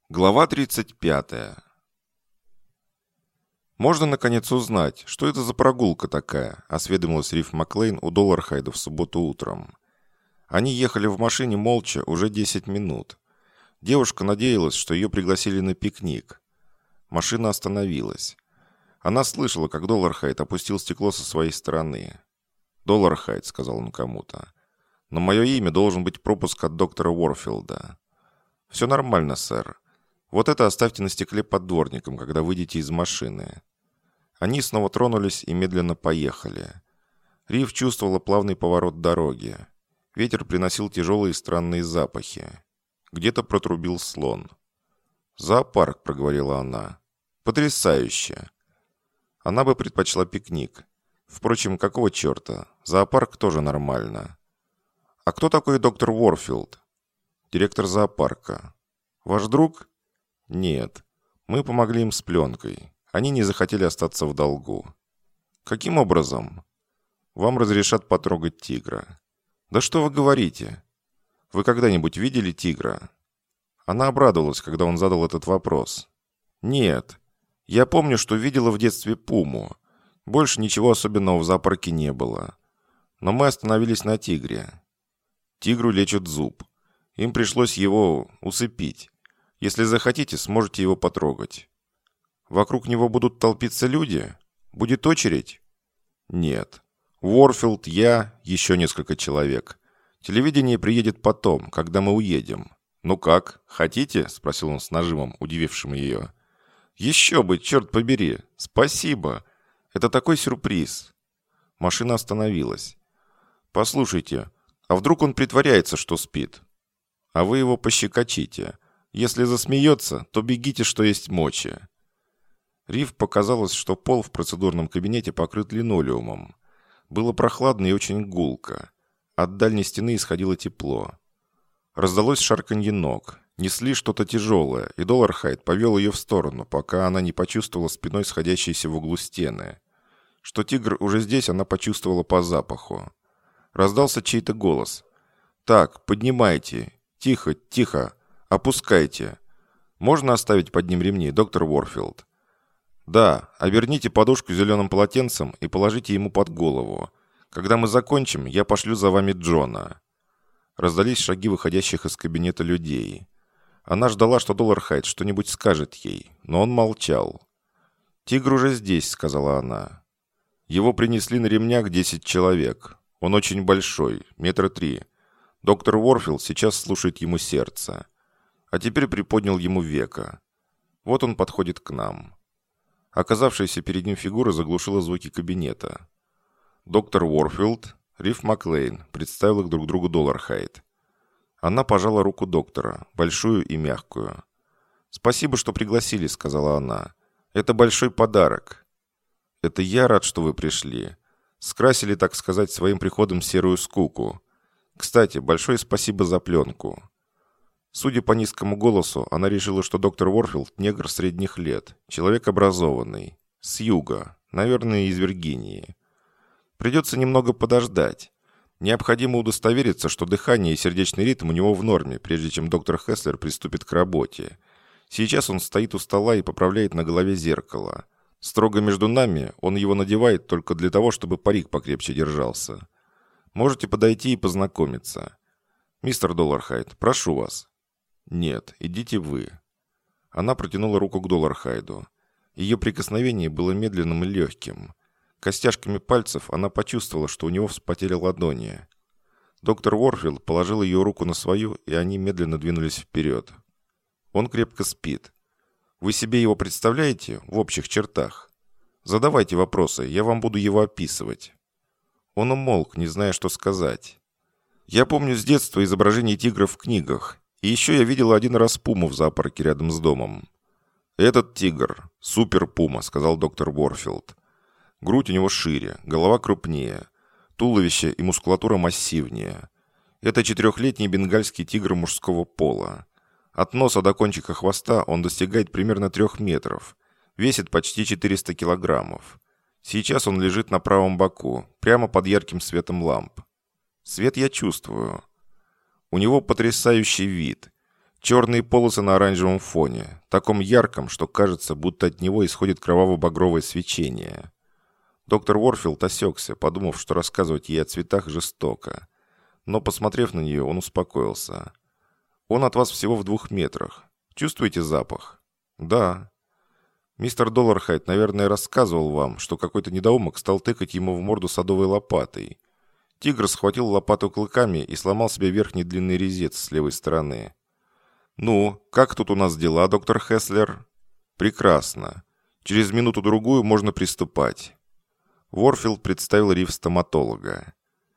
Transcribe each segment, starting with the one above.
Глава 35. «Можно, наконец, узнать, что это за прогулка такая?» – осведомилась Риф Маклейн у Доллархайда в субботу утром. Они ехали в машине молча уже 10 минут. Девушка надеялась, что ее пригласили на пикник. Машина остановилась. Она слышала, как Доллархайд опустил стекло со своей стороны. «Доллархайд», – сказал он кому-то, – «на мое имя должен быть пропуск от доктора Уорфилда». «Все нормально, сэр. Вот это оставьте на стекле под дворником, когда выйдете из машины». Они снова тронулись и медленно поехали. Риф чувствовала плавный поворот дороги. Ветер приносил тяжелые странные запахи. Где-то протрубил слон. «Зоопарк», — проговорила она. «Потрясающе!» Она бы предпочла пикник. Впрочем, какого черта? Зоопарк тоже нормально. «А кто такой доктор Уорфилд?» «Директор зоопарка». «Ваш друг?» «Нет. Мы помогли им с пленкой. Они не захотели остаться в долгу». «Каким образом?» «Вам разрешат потрогать тигра». «Да что вы говорите? Вы когда-нибудь видели тигра?» Она обрадовалась, когда он задал этот вопрос. «Нет. Я помню, что видела в детстве пуму. Больше ничего особенного в зоопарке не было. Но мы остановились на тигре. Тигру лечат зуб. Им пришлось его усыпить. Если захотите, сможете его потрогать». «Вокруг него будут толпиться люди? Будет очередь?» «Нет. Уорфилд, я, еще несколько человек. Телевидение приедет потом, когда мы уедем». «Ну как, хотите?» – спросил он с нажимом, удивившим ее. «Еще бы, черт побери! Спасибо! Это такой сюрприз!» Машина остановилась. «Послушайте, а вдруг он притворяется, что спит? А вы его пощекочите. Если засмеется, то бегите, что есть мочи». Риф показалось, что пол в процедурном кабинете покрыт линолеумом. Было прохладно и очень гулко. От дальней стены исходило тепло. Раздалось шарканье ног. Несли что-то тяжелое, и Доллархайд повел ее в сторону, пока она не почувствовала спиной сходящиеся в углу стены. Что тигр уже здесь, она почувствовала по запаху. Раздался чей-то голос. «Так, поднимайте. Тихо, тихо. Опускайте. Можно оставить под ним ремни, доктор Уорфилд?» «Да, оберните подушку зеленым полотенцем и положите ему под голову. Когда мы закончим, я пошлю за вами Джона». Раздались шаги выходящих из кабинета людей. Она ждала, что Доллархайд что-нибудь скажет ей, но он молчал. «Тигр уже здесь», — сказала она. Его принесли на ремнях 10 человек. Он очень большой, 3 метра. Доктор Уорфилд сейчас слушает ему сердце. А теперь приподнял ему веко. Вот он подходит к нам. Оказавшаяся перед ним фигура заглушила звуки кабинета. «Доктор Уорфилд, Риф Маклейн», представил их друг другу Доллархайд. Она пожала руку доктора, большую и мягкую. «Спасибо, что пригласили», — сказала она. «Это большой подарок». «Это я рад, что вы пришли. Скрасили, так сказать, своим приходом серую скуку. Кстати, большое спасибо за пленку». Судя по низкому голосу, она решила, что доктор Уорфилд негр средних лет, человек образованный, с юга, наверное, из Виргинии. Придется немного подождать. Необходимо удостовериться, что дыхание и сердечный ритм у него в норме, прежде чем доктор Хеслер приступит к работе. Сейчас он стоит у стола и поправляет на голове зеркало. Строго между нами, он его надевает только для того, чтобы парик покрепче держался. Можете подойти и познакомиться. Мистер Доллархайд, прошу вас. «Нет, идите вы». Она протянула руку к Доллархайду. Ее прикосновение было медленным и легким. Костяшками пальцев она почувствовала, что у него вспотели ладони. Доктор Уорфилд положил ее руку на свою, и они медленно двинулись вперед. «Он крепко спит. Вы себе его представляете в общих чертах? Задавайте вопросы, я вам буду его описывать». Он умолк, не зная, что сказать. «Я помню с детства изображение тигра в книгах. И еще я видел один раз пуму в зоопарке рядом с домом». «Этот тигр – супер-пума», – сказал доктор Уорфилд. «Грудь у него шире, голова крупнее, туловище и мускулатура массивнее. Это 4-летний бенгальский тигр мужского пола. От носа до кончика хвоста он достигает примерно 3 метров, весит почти 400 килограммов. Сейчас он лежит на правом боку, прямо под ярким светом ламп. Свет я чувствую. У него потрясающий вид. Черные полосы на оранжевом фоне, таком ярком, что кажется, будто от него исходит кроваво-багровое свечение. Доктор Уорфилд осекся, подумав, что рассказывать ей о цветах жестоко. Но, посмотрев на нее, он успокоился. «Он от вас всего в 2 метрах. Чувствуете запах?» «Да». «Мистер Доллархайд, наверное, рассказывал вам, что какой-то недоумок стал тыкать ему в морду садовой лопатой. Тигр схватил лопату клыками и сломал себе верхний длинный резец с левой стороны». «Ну, как тут у нас дела, доктор Хеслер?» «Прекрасно. Через минуту-другую можно приступать». Уорфилд представил Рив стоматолога.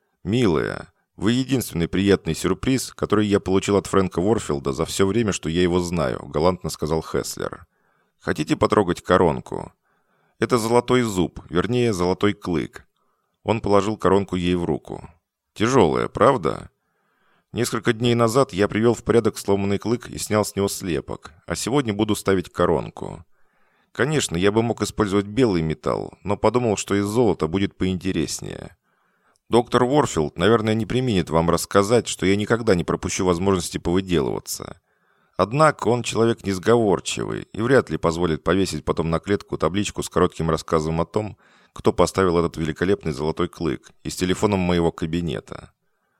«Милая, вы единственный приятный сюрприз, который я получил от Фрэнка Уорфилда за все время, что я его знаю», — галантно сказал Хеслер. «Хотите потрогать коронку? Это золотой зуб, вернее, золотой клык». Он положил коронку ей в руку. «Тяжелая, правда?» «Несколько дней назад я привел в порядок сломанный клык и снял с него слепок, а сегодня буду ставить коронку. Конечно, я бы мог использовать белый металл, но подумал, что из золота будет поинтереснее. Доктор Уорфилд, наверное, не преминет вам рассказать, что я никогда не пропущу возможности повыделываться. Однако он человек несговорчивый и вряд ли позволит повесить потом на клетку табличку с коротким рассказом о том, кто поставил этот великолепный золотой клык, и с телефоном моего кабинета».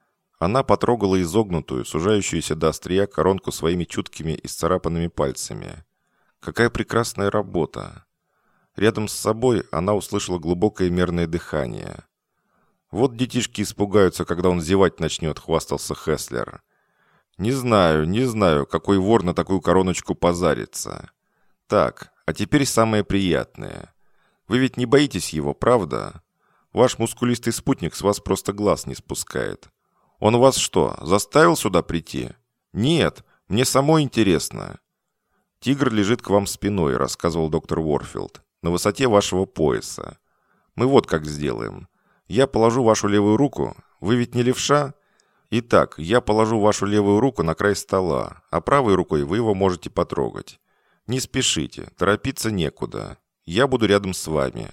Она потрогала изогнутую, сужающуюся до острия коронку своими чуткими и исцарапанными пальцами. Какая прекрасная работа! Рядом с собой она услышала глубокое мерное дыхание. «Вот детишки испугаются, когда он зевать начнет», — хвастался Хеслер. Не знаю, какой вор на такую короночку позарится. Так, а теперь самое приятное. Вы ведь не боитесь его, правда? Ваш мускулистый спутник с вас просто глаз не спускает. Он вас что, заставил сюда прийти? Нет, мне самой интересно». «Тигр лежит к вам спиной», — рассказывал доктор Уорфилд, «на высоте вашего пояса. Мы вот как сделаем. Я положу вашу левую руку. Вы ведь не левша? Итак, я положу вашу левую руку на край стола, а правой рукой вы его можете потрогать. Не спешите, торопиться некуда. Я буду рядом с вами».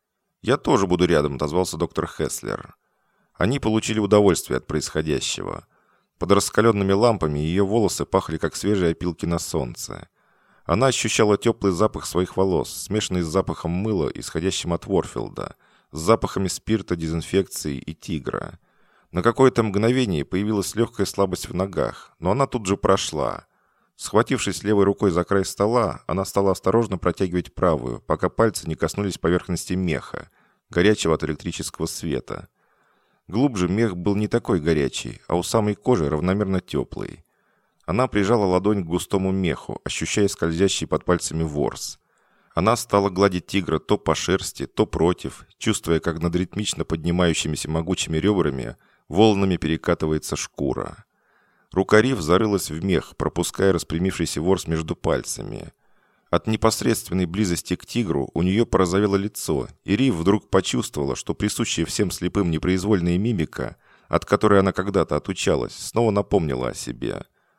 «Я тоже буду рядом», — отозвался доктор Хеслер. Они получили удовольствие от происходящего. Под раскаленными лампами ее волосы пахли, как свежие опилки на солнце. Она ощущала теплый запах своих волос, смешанный с запахом мыла, исходящим от Уорфилда, с запахами спирта, дезинфекции и тигра. На какое-то мгновение появилась легкая слабость в ногах, но она тут же прошла. Схватившись левой рукой за край стола, она стала осторожно протягивать правую, пока пальцы не коснулись поверхности меха, горячего от электрического света. Глубже мех был не такой горячий, а у самой кожи равномерно теплый. Она прижала ладонь к густому меху, ощущая скользящий под пальцами ворс. Она стала гладить тигра то по шерсти, то против, чувствуя, как над ритмично поднимающимися могучими ребрами волнами перекатывается шкура. Рука Рив зарылась в мех, пропуская распрямившийся ворс между пальцами. От непосредственной близости к тигру у нее порозовело лицо, и Рив вдруг почувствовала, что присущая всем слепым непроизвольная мимика, от которой она когда-то отучалась, снова напомнила о себе.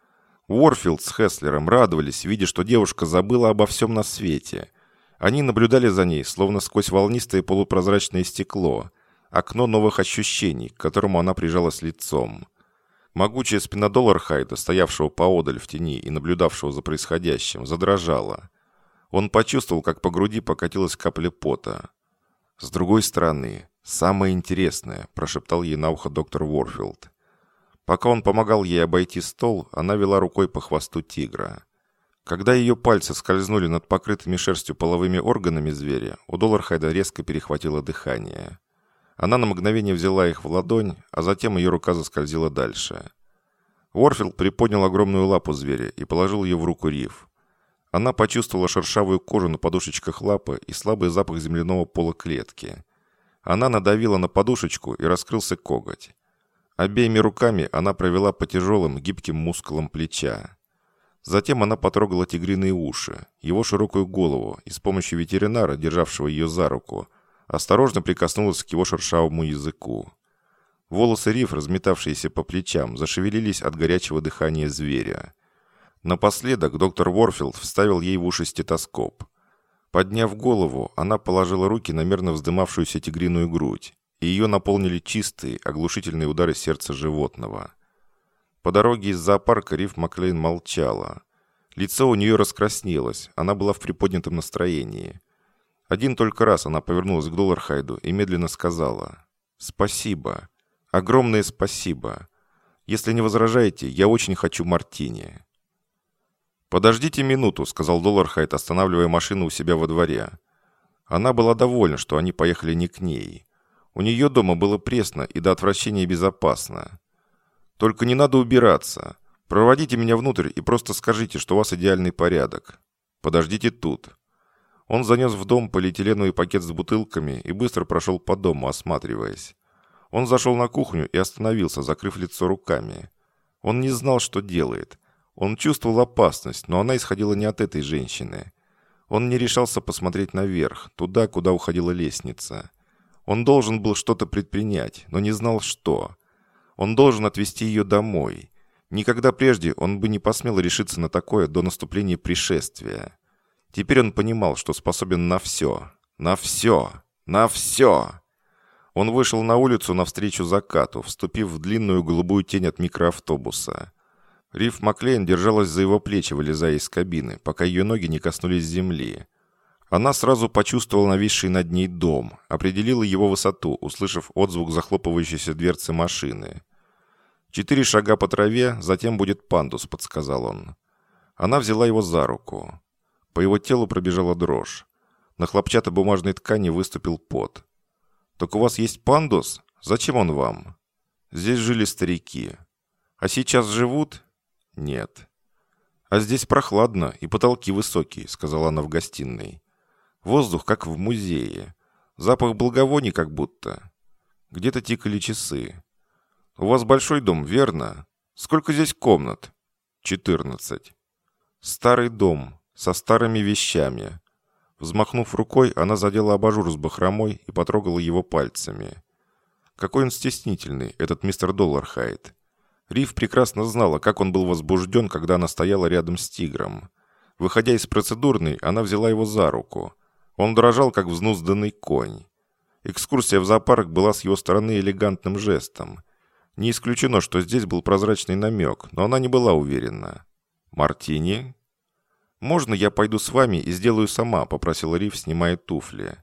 Уорфилд с Хеслером радовались, видя, что девушка забыла обо всем на свете. Они наблюдали за ней, словно сквозь волнистое полупрозрачное стекло, окно новых ощущений, к которому она прижалась лицом. Могучая спина Доллархайда, стоявшего поодаль в тени и наблюдавшего за происходящим, задрожала. Он почувствовал, как по груди покатилась капля пота. «С другой стороны, самое интересное», – прошептал ей на ухо доктор Уорфилд. Пока он помогал ей обойти стол, она вела рукой по хвосту тигра. Когда ее пальцы скользнули над покрытыми шерстью половыми органами зверя, у Доллархайда резко перехватило дыхание. Она на мгновение взяла их в ладонь, а затем ее рука заскользила дальше. Уорфилд приподнял огромную лапу зверя и положил ее в руку Рив. Она почувствовала шершавую кожу на подушечках лапы и слабый запах земляного пола клетки. Она надавила на подушечку, и раскрылся коготь. Обеими руками она провела по тяжелым, гибким мускулам плеча. Затем она потрогала тигриные уши, его широкую голову и с помощью ветеринара, державшего ее за руку, осторожно прикоснулась к его шершавому языку. Волосы Рив, разметавшиеся по плечам, зашевелились от горячего дыхания зверя. Напоследок доктор Уорфилд вставил ей в уши стетоскоп. Подняв голову, она положила руки на мерно вздымавшуюся тигриную грудь, и ее наполнили чистые, оглушительные удары сердца животного. По дороге из зоопарка Риф Маклейн молчала. Лицо у нее раскраснелось, она была в приподнятом настроении. Один только раз она повернулась к Доллархайду и медленно сказала: «Спасибо. Огромное спасибо. Если не возражаете, я очень хочу мартини». «Подождите минуту», — сказал Доллархайд, останавливая машину у себя во дворе. Она была довольна, что они поехали не к ней. У нее дома было пресно и до отвращения безопасно. «Только не надо убираться. Проводите меня внутрь и просто скажите, что у вас идеальный порядок. Подождите тут». Он занес в дом полиэтиленовый пакет с бутылками и быстро прошел по дому, осматриваясь. Он зашел на кухню и остановился, закрыв лицо руками. Он не знал, что делает. Он чувствовал опасность, но она исходила не от этой женщины. Он не решался посмотреть наверх, туда, куда уходила лестница. Он должен был что-то предпринять, но не знал, что. Он должен отвезти ее домой. Никогда прежде он бы не посмел решиться на такое до наступления пришествия. Теперь он понимал, что способен на все. На все. На все. Он вышел на улицу навстречу закату, вступив в длинную голубую тень от микроавтобуса. Риф Маклейн держалась за его плечи, вылезая из кабины, пока ее ноги не коснулись земли. Она сразу почувствовала нависший над ней дом, определила его высоту, услышав отзвук захлопывающейся дверцы машины. 4 шага по траве, затем будет пандус, подсказал он. Она взяла его за руку. По его телу пробежала дрожь. На хлопчатобумажной ткани выступил пот. «Так у вас есть пандус? Зачем он вам?» «Здесь жили старики». «А сейчас живут?» «Нет». «А здесь прохладно и потолки высокие», — сказала она в гостиной. «Воздух, как в музее. Запах благовоний как будто. Где-то тикали часы. У вас большой дом, верно? Сколько здесь комнат?» 14. «Старый дом, со старыми вещами». Взмахнув рукой, она задела абажур с бахромой и потрогала его пальцами. Какой он стеснительный, этот мистер Доллархайд. Риф прекрасно знала, как он был возбужден, когда она стояла рядом с тигром. Выходя из процедурной, она взяла его за руку. Он дрожал, как взнузданный конь. Экскурсия в зоопарк была с его стороны элегантным жестом. Не исключено, что здесь был прозрачный намек, но она не была уверена. «Мартини?» «Можно я пойду с вами и сделаю сама?» – попросила Риф, снимая туфли.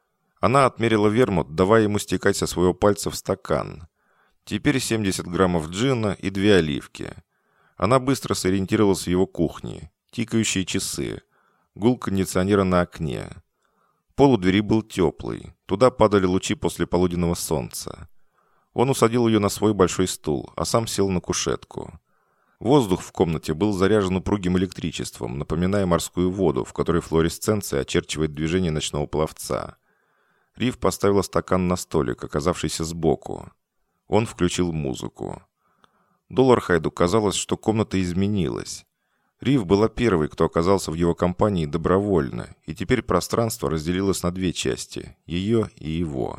Она отмерила вермут, давая ему стекать со своего пальца в стакан. Теперь 70 граммов джина и 2 оливки. Она быстро сориентировалась в его кухне. Тикающие часы. Гул кондиционера на окне. Пол у двери был теплый. Туда падали лучи после полуденного солнца. Он усадил ее на свой большой стул, а сам сел на кушетку. Воздух в комнате был заряжен упругим электричеством, напоминая морскую воду, в которой флуоресценция очерчивает движение ночного пловца. Риф поставила стакан на столик, оказавшийся сбоку. Он включил музыку. Доллархайду казалось, что комната изменилась. Риф была первой, кто оказался в его компании добровольно, и теперь пространство разделилось на 2 части – ее и его.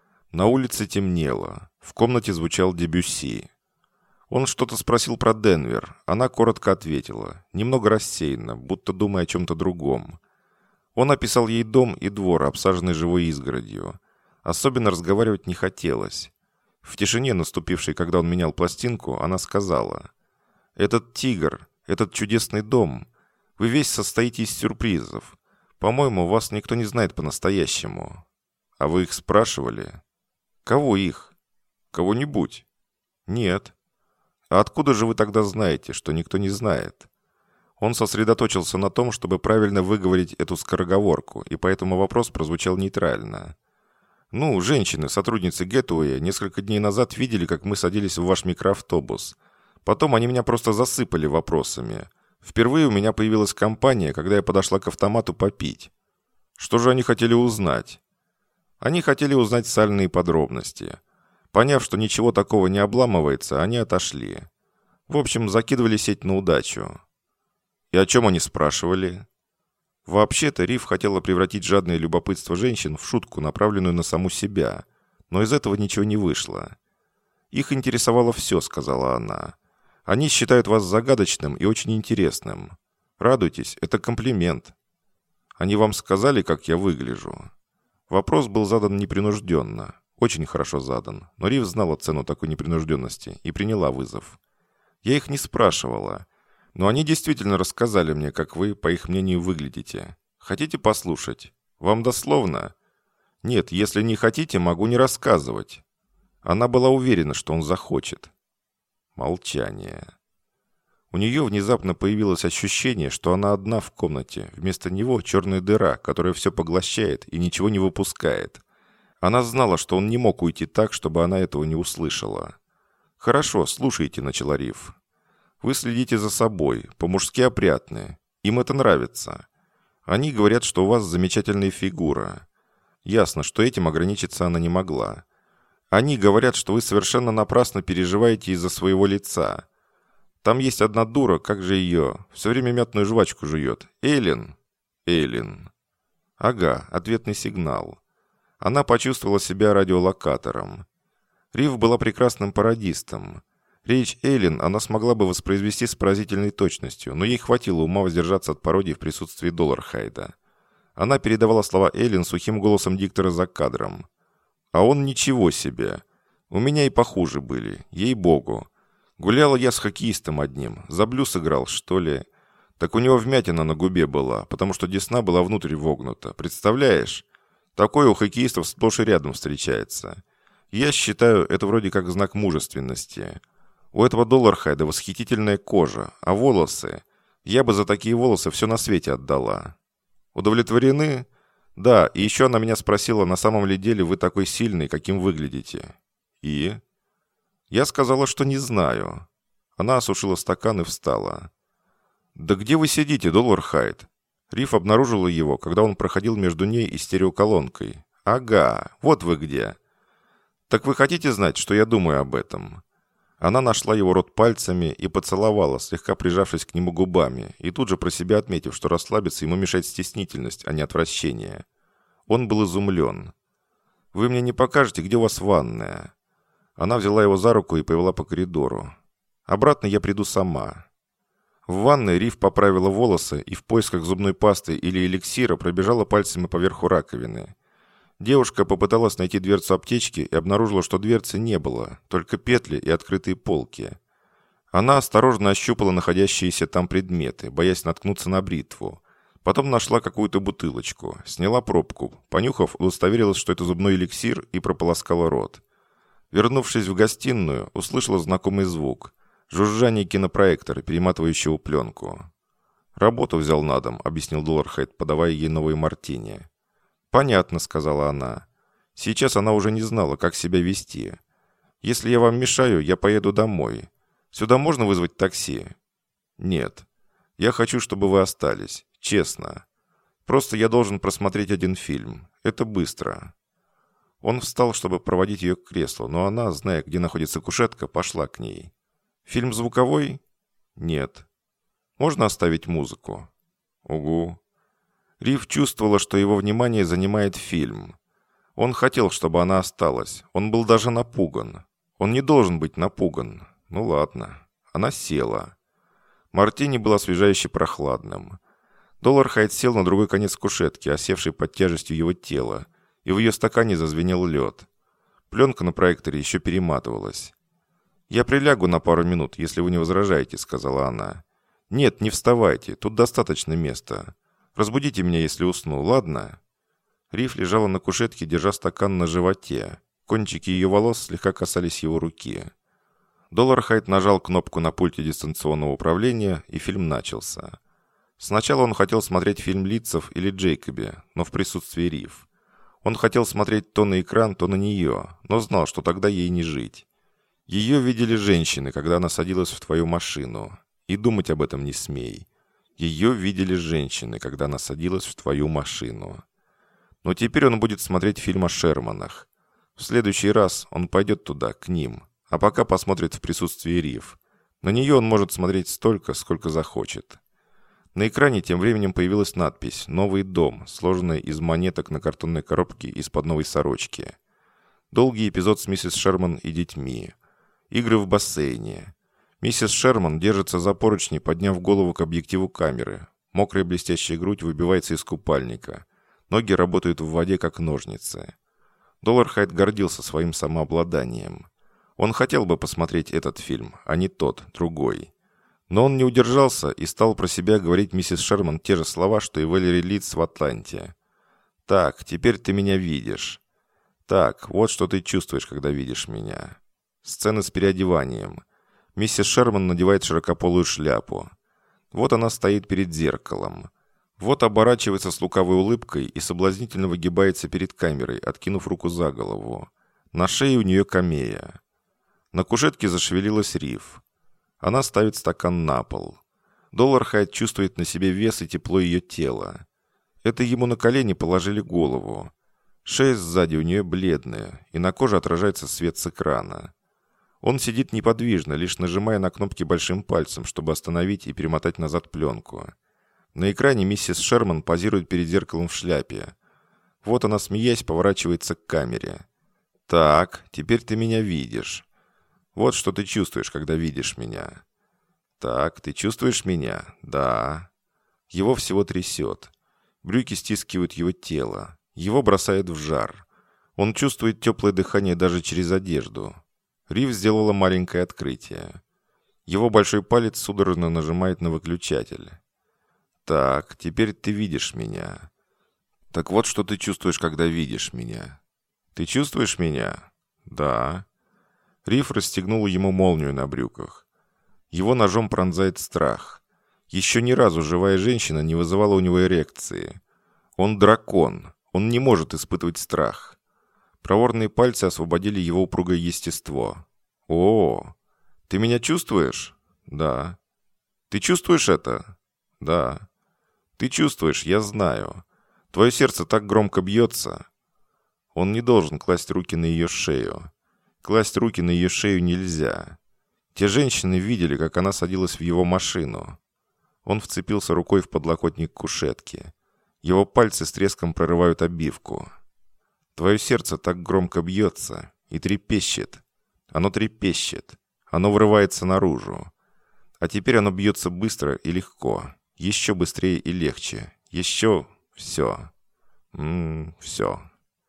На улице темнело. В комнате звучал Дебюсси. Он что-то спросил про Денвер. Она коротко ответила, немного рассеянно, будто думая о чем-то другом. Он описал ей дом и двор, обсаженный живой изгородью. Особенно разговаривать не хотелось. В тишине, наступившей, когда он менял пластинку, она сказала: «Этот тигр, этот чудесный дом, вы весь состоите из сюрпризов. По-моему, вас никто не знает по-настоящему». «А вы их спрашивали?» «Кого их?» «Кого-нибудь?» «Нет». «А откуда же вы тогда знаете, что никто не знает?» Он сосредоточился на том, чтобы правильно выговорить эту скороговорку, и поэтому вопрос прозвучал нейтрально. «Ну, женщины, сотрудницы Гетуэя, несколько дней назад видели, как мы садились в ваш микроавтобус. Потом они меня просто засыпали вопросами. Впервые у меня появилась компания, когда я подошла к автомату попить. Что же они хотели узнать?» Они хотели узнать сальные подробности. Поняв, что ничего такого не обламывается, они отошли. В общем, закидывали сеть на удачу. И о чем они спрашивали? Вообще-то Риф хотела превратить жадное любопытство женщин в шутку, направленную на саму себя. Но из этого ничего не вышло. «Их интересовало все», — сказала она. «Они считают вас загадочным и очень интересным. Радуйтесь, это комплимент. Они вам сказали, как я выгляжу?» Вопрос был задан непринужденно. Очень хорошо задан, но Рив знала цену такой непринужденности и приняла вызов. Я их не спрашивала. Но они действительно рассказали мне, как вы, по их мнению, выглядите. Хотите послушать? Вам дословно? Нет, если не хотите, могу не рассказывать. Она была уверена, что он захочет. Молчание. У нее внезапно появилось ощущение, что она одна в комнате. Вместо него черная дыра, которая все поглощает и ничего не выпускает. Она знала, что он не мог уйти так, чтобы она этого не услышала. «Хорошо, слушайте», — начала Риф. «Вы следите за собой, по-мужски опрятны. Им это нравится. Они говорят, что у вас замечательная фигура. Ясно, что этим ограничиться она не могла. Они говорят, что вы совершенно напрасно переживаете из-за своего лица. Там есть одна дура, как же ее, все время мятную жвачку жует. Эйлин. Эйлин. Ага, ответный сигнал. Она почувствовала себя радиолокатором. Риф была прекрасным пародистом. Речь Эйлин она смогла бы воспроизвести с поразительной точностью, но ей хватило ума воздержаться от пародии в присутствии Доллархайда. Она передавала слова Эйлин сухим голосом диктора за кадром. А он ничего себе. У меня и похуже были, ей-богу. Гуляла я с хоккеистом одним, за блюз играл, что ли. Так у него вмятина на губе была, потому что десна была внутрь вогнута. Представляешь? Такое у хоккеистов сплошь и рядом встречается. Я считаю, это вроде как знак мужественности. У этого Доллархайда восхитительная кожа, а волосы... Я бы за такие волосы все на свете отдала. Удовлетворены? Да, и еще она меня спросила, на самом ли деле вы такой сильный, каким выглядите. И? Я сказала, что не знаю. Она осушила стакан и встала. Да где вы сидите, Доллархайд? Риф обнаружила его, когда он проходил между ней и стереоколонкой. Ага, вот вы где. Так вы хотите знать, что я думаю об этом? Она нашла его рот пальцами и поцеловала, слегка прижавшись к нему губами, и тут же про себя отметив, что расслабиться ему мешает стеснительность, а не отвращение. Он был изумлен. «Вы мне не покажете, где у вас ванная?» Она взяла его за руку и повела по коридору. «Обратно я приду сама». В ванной Риф поправила волосы и в поисках зубной пасты или эликсира пробежала пальцами по верху раковины. Девушка попыталась найти дверцу аптечки и обнаружила, что дверцы не было, только петли и открытые полки. Она осторожно ощупала находящиеся там предметы, боясь наткнуться на бритву. Потом нашла какую-то бутылочку, сняла пробку, понюхав, удостоверилась, что это зубной эликсир, и прополоскала рот. Вернувшись в гостиную, услышала знакомый звук – жужжание кинопроектора, перематывающего пленку. «Работу взял на дом», – объяснил Доллархайд, подавая ей новые мартини. «Понятно», — сказала она. Сейчас она уже не знала, как себя вести. «Если я вам мешаю, я поеду домой. Сюда можно вызвать такси?» «Нет. Я хочу, чтобы вы остались. Честно. Просто я должен просмотреть один фильм. Это быстро». Он встал, чтобы проводить ее к креслу, но она, зная, где находится кушетка, пошла к ней. «Фильм звуковой?» «Нет». «Можно оставить музыку?» «Угу». Риф чувствовала, что его внимание занимает фильм. Он хотел, чтобы она осталась. Он был даже напуган. Он не должен быть напуган. Ну ладно. Она села. Мартини был освежающе прохладным. Доллархайд сел на другой конец кушетки, осевшей под тяжестью его тела, и в ее стакане зазвенел лед. Пленка на проекторе еще перематывалась. «Я прилягу на пару минут, если вы не возражаете», — сказала она. «Нет, не вставайте, тут достаточно места. Разбудите меня, если усну, ладно?» Риф лежала на кушетке, держа стакан на животе. Кончики ее волос слегка касались его руки. Доллархайд нажал кнопку на пульте дистанционного управления, и фильм начался. Сначала он хотел смотреть фильм Литцев или Джейкоби, но в присутствии Риф. Он хотел смотреть то на экран, то на нее, но знал, что тогда ей не жить. Ее видели женщины, когда она садилась в твою машину. И думать об этом не смей. Ее видели женщины, когда она садилась в твою машину. Но теперь он будет смотреть фильм о Шерманах. В следующий раз он пойдет туда, к ним, а пока посмотрит в присутствии Риф. На нее он может смотреть столько, сколько захочет. На экране тем временем появилась надпись «Новый дом», сложенная из монеток на картонной коробке из-под новой сорочки. Долгий эпизод с миссис Шерман и детьми. Игры в бассейне. Миссис Шерман держится за поручни, подняв голову к объективу камеры. Мокрая блестящая грудь выбивается из купальника. Ноги работают в воде, как ножницы. Доллархайд гордился своим самообладанием. Он хотел бы посмотреть этот фильм, а не тот, другой. Но он не удержался и стал про себя говорить миссис Шерман те же слова, что и Валери Литц в «Атланте». «Так, теперь ты меня видишь. Так, вот что ты чувствуешь, когда видишь меня». Сцена с переодеванием. Миссис Шерман надевает широкополую шляпу. Вот она стоит перед зеркалом. Вот оборачивается с лукавой улыбкой и соблазнительно выгибается перед камерой, откинув руку за голову. На шее у нее камея. На кушетке зашевелилась Рив. Она ставит стакан на пол. Доллархайд чувствует на себе вес и тепло ее тела. Это ему на колени положили голову. Шея сзади у нее бледная, и на коже отражается свет с экрана. Он сидит неподвижно, лишь нажимая на кнопки большим пальцем, чтобы остановить и перемотать назад пленку. На экране миссис Шерман позирует перед зеркалом в шляпе. Вот она, смеясь, поворачивается к камере. «Так, теперь ты меня видишь. Вот что ты чувствуешь, когда видишь меня». «Так, ты чувствуешь меня?» «Да». Его всего трясет. Брюки стискивают его тело. Его бросает в жар. Он чувствует теплое дыхание даже через одежду. Рив сделала маленькое открытие. Его большой палец судорожно нажимает на выключатель. «Так, теперь ты видишь меня». «Так вот, что ты чувствуешь, когда видишь меня». «Ты чувствуешь меня?» «Да». Рив расстегнула ему молнию на брюках. Его ножом пронзает страх. Еще ни разу живая женщина не вызывала у него эрекции. Он дракон. Он не может испытывать страх. Проворные пальцы освободили его упругое естество. «О, ты меня чувствуешь?» «Да». «Ты чувствуешь это?» «Да». «Ты чувствуешь, я знаю. Твое сердце так громко бьется». Он не должен класть руки на ее шею. Класть руки на ее шею нельзя. Те женщины видели, как она садилась в его машину. Он вцепился рукой в подлокотник кушетки. Его пальцы с треском прорывают обивку. Твое сердце так громко бьется и трепещет. Оно трепещет. Оно вырывается наружу. А теперь оно бьется быстро и легко. Еще быстрее и легче. Еще все. Все.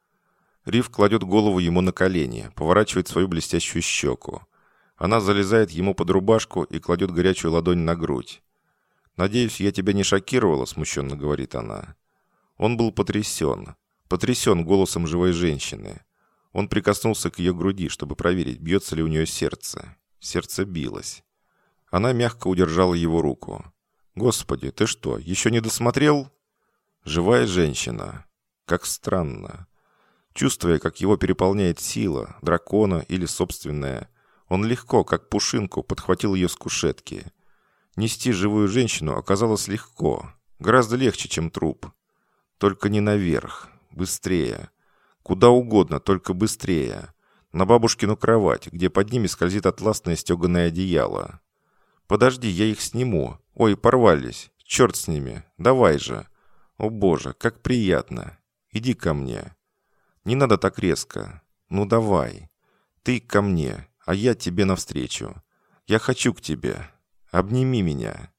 Рив кладет голову ему на колени, поворачивает свою блестящую щеку. Она залезает ему под рубашку и кладет горячую ладонь на грудь. «Надеюсь, я тебя не шокировала», — смущенно говорит она. Он был потрясен. Потрясен голосом живой женщины. Он прикоснулся к ее груди, чтобы проверить, бьется ли у нее сердце. Сердце билось. Она мягко удержала его руку. «Господи, ты что, еще не досмотрел?» Живая женщина. Как странно. Чувствуя, как его переполняет сила, дракона или собственная, он легко, как пушинку, подхватил ее с кушетки. Нести живую женщину оказалось легко. Гораздо легче, чем труп. Только не наверх. Быстрее. Куда угодно, только быстрее. На бабушкину кровать, где под ними скользит атласное стеганое одеяло. «Подожди, я их сниму. Ой, порвались. Черт с ними. Давай же. О боже, как приятно. Иди ко мне. Не надо так резко. Ну давай. Ты ко мне, а я тебе навстречу. Я хочу к тебе. Обними меня».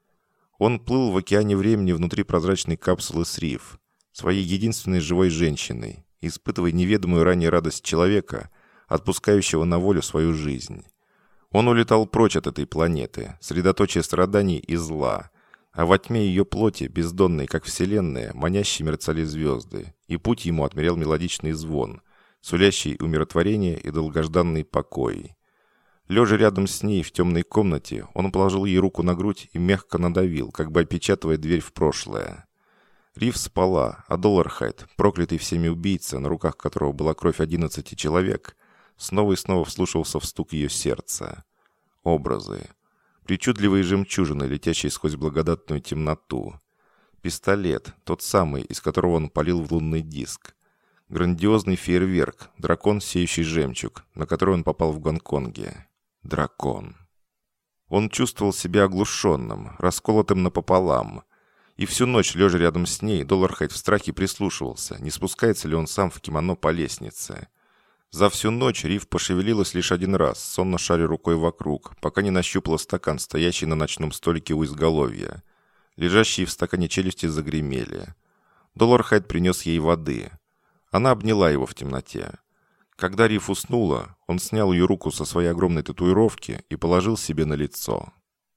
Он плыл в океане времени внутри прозрачной капсулы с Рив, своей единственной живой женщиной, испытывая неведомую ранее радость человека, отпускающего на волю свою жизнь. Он улетал прочь от этой планеты, средоточие страданий и зла, а во тьме ее плоти, бездонной, как вселенная, маняще мерцали звезды, и путь ему отмерял мелодичный звон, сулящий умиротворение и долгожданный покой. Лежа рядом с ней в темной комнате, он положил ей руку на грудь и мягко надавил, как бы опечатывая дверь в прошлое. Рив спала, а Доллархайд, проклятый всеми убийца, на руках которого была кровь 11 человек, снова и снова вслушивался в стук ее сердца. Образы. Причудливые жемчужины, летящие сквозь благодатную темноту. Пистолет, тот самый, из которого он палил в лунный диск. Грандиозный фейерверк, дракон, сеющий жемчуг, на который он попал в Гонконге. Дракон. Он чувствовал себя оглушенным, расколотым напополам. И всю ночь, лежа рядом с ней, Доллархайд в страхе прислушивался, не спускается ли он сам в кимоно по лестнице. За всю ночь Рив пошевелилась лишь один раз, сонно шаря рукой вокруг, пока не нащупала стакан, стоящий на ночном столике у изголовья. Лежащие в стакане челюсти загремели. Доллархайд принес ей воды. Она обняла его в темноте. Когда Риф уснула, он снял ее руку со своей огромной татуировки и положил себе на лицо.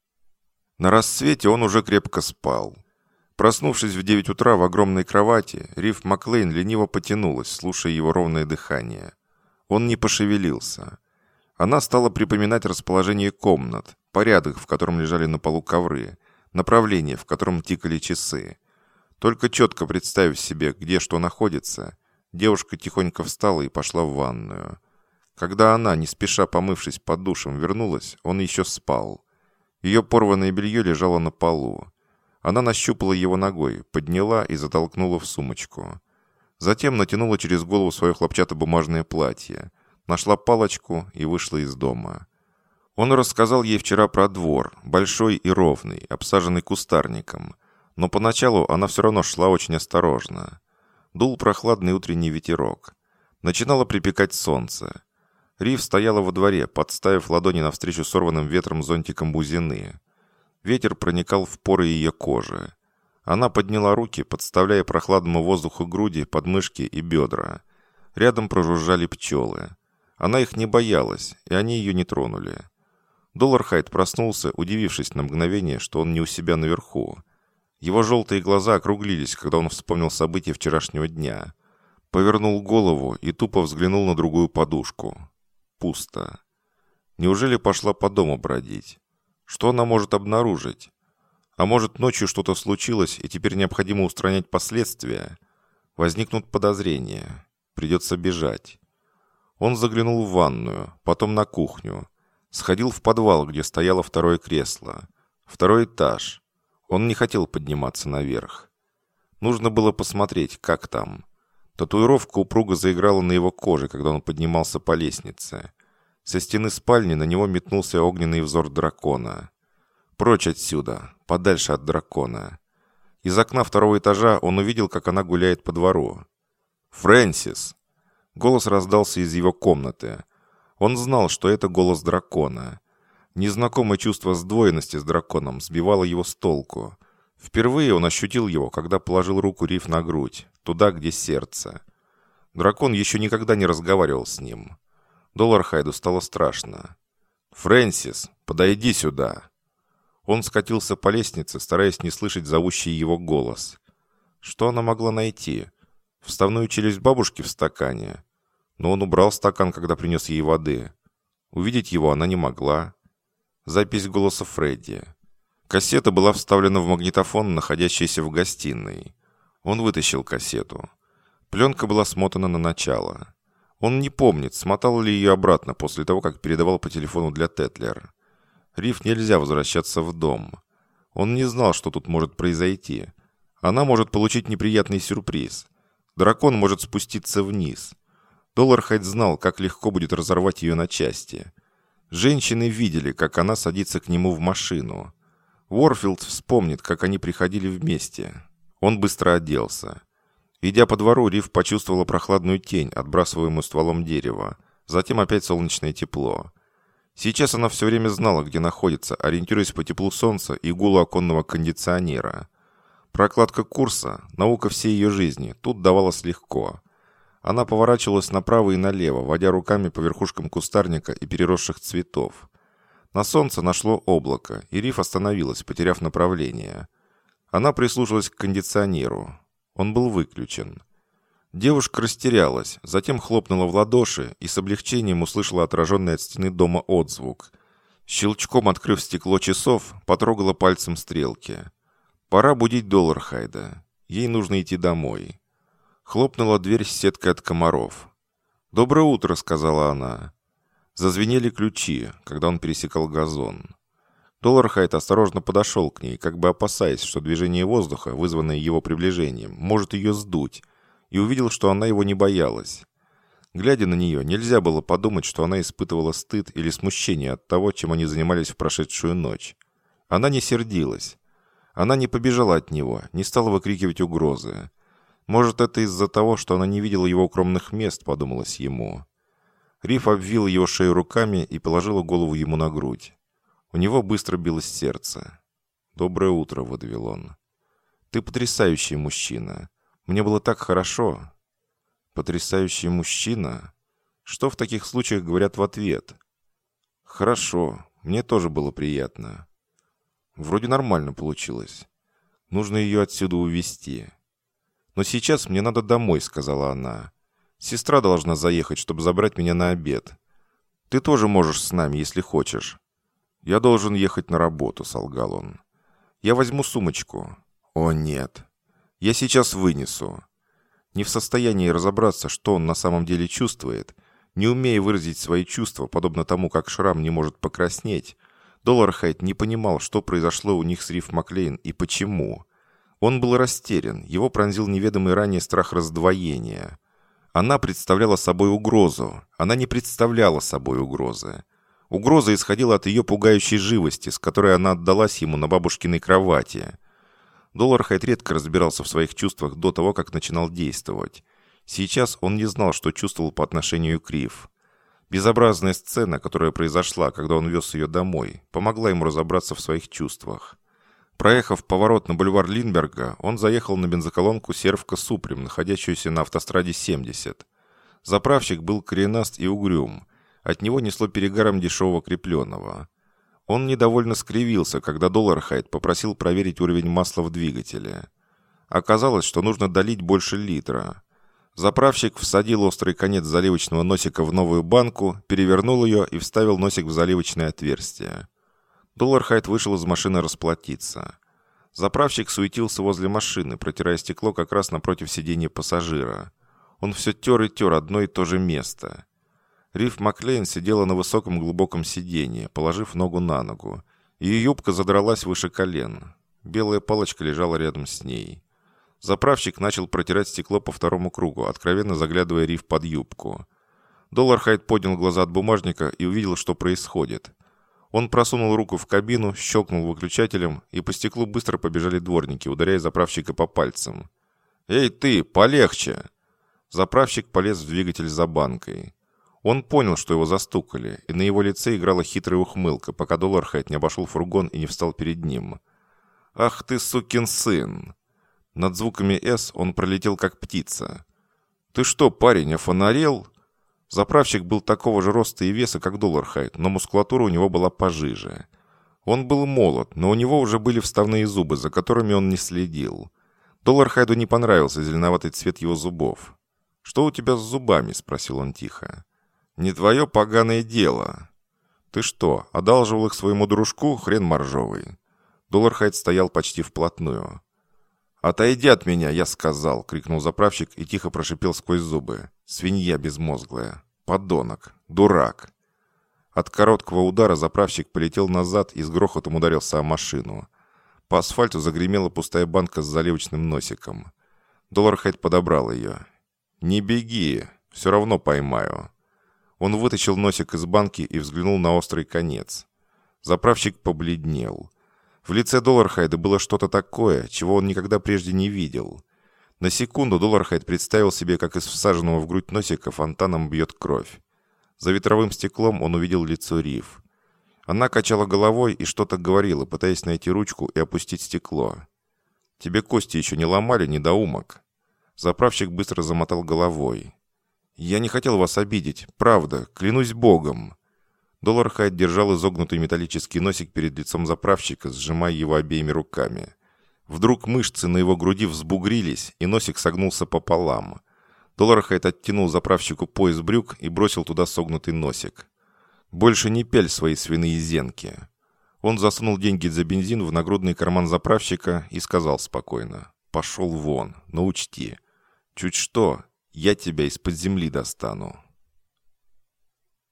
На рассвете он уже крепко спал. Проснувшись в 9 утра в огромной кровати, Риф Маклейн лениво потянулась, слушая его ровное дыхание. Он не пошевелился. Она стала припоминать расположение комнат, порядок, в котором лежали на полу ковры, направление, в котором тикали часы. Только четко представив себе, где что находится, девушка тихонько встала и пошла в ванную. Когда она, не спеша помывшись под душем, вернулась, он еще спал. Ее порванное белье лежало на полу. Она нащупала его ногой, подняла и затолкнула в сумочку. Затем натянула через голову свое хлопчатобумажное платье, нашла палочку и вышла из дома. Он рассказал ей вчера про двор, большой и ровный, обсаженный кустарником, но поначалу она все равно шла очень осторожно. Дул прохладный утренний ветерок. Начинало припекать солнце. Риф стояла во дворе, подставив ладони навстречу сорванным ветром зонтиком бузины. Ветер проникал в поры ее кожи. Она подняла руки, подставляя прохладному воздуху груди, подмышки и бедра. Рядом прожужжали пчелы. Она их не боялась, и они ее не тронули. Доллархайд проснулся, удивившись на мгновение, что он не у себя наверху. Его желтые глаза округлились, когда он вспомнил события вчерашнего дня. Повернул голову и тупо взглянул на другую подушку. Пусто. Неужели пошла по дому бродить? Что она может обнаружить? А может, ночью что-то случилось, и теперь необходимо устранять последствия? Возникнут подозрения. Придется бежать. Он заглянул в ванную, потом на кухню. Сходил в подвал, где стояло второе кресло. Второй этаж. Он не хотел подниматься наверх. Нужно было посмотреть, как там. Татуировка упруго заиграла на его коже, когда он поднимался по лестнице. Со стены спальни на него метнулся огненный взор дракона. Прочь отсюда, подальше от дракона. Из окна второго этажа он увидел, как она гуляет по двору. «Фрэнсис!» Голос раздался из его комнаты. Он знал, что это голос дракона. Незнакомое чувство сдвоенности с драконом сбивало его с толку. Впервые он ощутил его, когда положил руку Риф на грудь, туда, где сердце. Дракон еще никогда не разговаривал с ним. Доллархайду стало страшно. «Фрэнсис, подойди сюда!» Он скатился по лестнице, стараясь не слышать зовущий его голос. Что она могла найти? Вставную челюсть бабушки в стакане? Но он убрал стакан, когда принес ей воды. Увидеть его она не могла. Запись голоса Фредди. Кассета была вставлена в магнитофон, находящийся в гостиной. Он вытащил кассету. Пленка была смотана на начало. Он не помнит, смотал ли ее обратно после того, как передавал по телефону для Тетлер. Риф нельзя возвращаться в дом. Он не знал, что тут может произойти. Она может получить неприятный сюрприз. Дракон может спуститься вниз. Доллархайд знал, как легко будет разорвать ее на части. Женщины видели, как она садится к нему в машину. Уорфилд вспомнит, как они приходили вместе. Он быстро оделся. Идя по двору, Риф почувствовала прохладную тень, отбрасываемую стволом дерева. Затем опять солнечное тепло. Сейчас она все время знала, где находится, ориентируясь по теплу солнца и гулу оконного кондиционера. Прокладка курса, наука всей ее жизни, тут давалась легко. Она поворачивалась направо и налево, водя руками по верхушкам кустарника и переросших цветов. На солнце нашло облако, и Риф остановилась, потеряв направление. Она прислушалась к кондиционеру. Он был выключен. Девушка растерялась, затем хлопнула в ладоши и с облегчением услышала отраженный от стены дома отзвук. Щелчком открыв стекло часов, потрогала пальцем стрелки. Пора будить Доллархайда. Ей нужно идти домой. Хлопнула дверь с сеткой от комаров. «Доброе утро», — сказала она. Зазвенели ключи, когда он пересекал газон. Доллархайд осторожно подошел к ней, как бы опасаясь, что движение воздуха, вызванное его приближением, может ее сдуть, и увидел, что она его не боялась. Глядя на нее, нельзя было подумать, что она испытывала стыд или смущение от того, чем они занимались в прошедшую ночь. Она не сердилась. Она не побежала от него, не стала выкрикивать угрозы. Может, это из-за того, что она не видела его укромных мест, подумалось ему. Риф обвила его шею руками и положила голову ему на грудь. У него быстро билось сердце. «Доброе утро», — выдавил он. «Ты потрясающий мужчина. Мне было так хорошо». «Потрясающий мужчина?» Что в таких случаях говорят в ответ? Хорошо, мне тоже было приятно. Вроде нормально получилось. Нужно ее отсюда увезти. Но сейчас мне надо домой, сказала она. Сестра должна заехать, чтобы забрать меня на обед. Ты тоже можешь с нами, если хочешь. Я должен ехать на работу, солгал он. Я возьму сумочку. О, нет. Я сейчас вынесу. Не в состоянии разобраться, что он на самом деле чувствует, не умея выразить свои чувства, подобно тому, как шрам не может покраснеть, Доллархайд не понимал, что произошло у них с Риф Маклейн и почему. Он был растерян, его пронзил неведомый ранее страх раздвоения. Она представляла собой угрозу, она не представляла собой угрозы. Угроза исходила от ее пугающей живости, с которой она отдалась ему на бабушкиной кровати. Доллархайд редко разбирался в своих чувствах до того, как начинал действовать. Сейчас он не знал, что чувствовал по отношению к Риф. Безобразная сцена, которая произошла, когда он вез ее домой, помогла ему разобраться в своих чувствах. Проехав поворот на бульвар Линдберга, он заехал на бензоколонку «Сервка Суприм», находящуюся на автостраде 70. Заправщик был коренаст и угрюм. От него несло перегаром дешевого крепленого. Он недовольно скривился, когда Доллархайд попросил проверить уровень масла в двигателе. Оказалось, что нужно долить больше литра. Заправщик всадил острый конец заливочного носика в новую банку, перевернул ее и вставил носик в заливочное отверстие. Доллархайд вышел из машины расплатиться. Заправщик суетился возле машины, протирая стекло как раз напротив сиденья пассажира. Он все тер и тер одно и то же место. Риф Маклейн сидела на высоком глубоком сиденье, положив ногу на ногу. Ее юбка задралась выше колен. Белая палочка лежала рядом с ней. Заправщик начал протирать стекло по второму кругу, откровенно заглядывая Риф под юбку. Доллархайд поднял глаза от бумажника и увидел, что происходит. Он просунул руку в кабину, щелкнул выключателем, и по стеклу быстро побежали дворники, ударяя заправщика по пальцам. «Эй ты, полегче!» Заправщик полез в двигатель за банкой. Он понял, что его застукали, и на его лице играла хитрая ухмылка, пока Доллархайд не обошел фургон и не встал перед ним. «Ах ты, сукин сын!» Над звуками «С» он пролетел, как птица. «Ты что, парень, офонарел?» Заправщик был такого же роста и веса, как Доллархайд, но мускулатура у него была пожиже. Он был молод, но у него уже были вставные зубы, за которыми он не следил. Доллархайду не понравился зеленоватый цвет его зубов. «Что у тебя с зубами?» – спросил он тихо. «Не твое поганое дело». «Ты что, одалживал их своему дружку, хрен моржовый?» Доллархайд стоял почти вплотную. «Отойди от меня, я сказал!» — крикнул заправщик и тихо прошипел сквозь зубы. «Свинья безмозглая! Подонок! Дурак!» От короткого удара заправщик полетел назад и с грохотом ударился о машину. По асфальту загремела пустая банка с заливочным носиком. Доллархайд подобрал ее. «Не беги! Все равно поймаю!» Он вытащил носик из банки и взглянул на острый конец. Заправщик побледнел. В лице Доллархайда было что-то такое, чего он никогда прежде не видел. На секунду Доллархайд представил себе, как из всаженного в грудь носика фонтаном бьет кровь. За ветровым стеклом он увидел лицо Риф. Она качала головой и что-то говорила, пытаясь найти ручку и опустить стекло. «Тебе кости еще не ломали, недоумок?» Заправщик быстро замотал головой. «Я не хотел вас обидеть, правда, клянусь Богом!» Доллархайд держал изогнутый металлический носик перед лицом заправщика, сжимая его обеими руками. Вдруг мышцы на его груди взбугрились, и носик согнулся пополам. Доллархайд оттянул заправщику пояс брюк и бросил туда согнутый носик. «Больше не пяль свои свиные зенки». Он засунул деньги за бензин в нагрудный карман заправщика и сказал спокойно: «Пошел вон, но учти. Чуть что, я тебя из-под земли достану».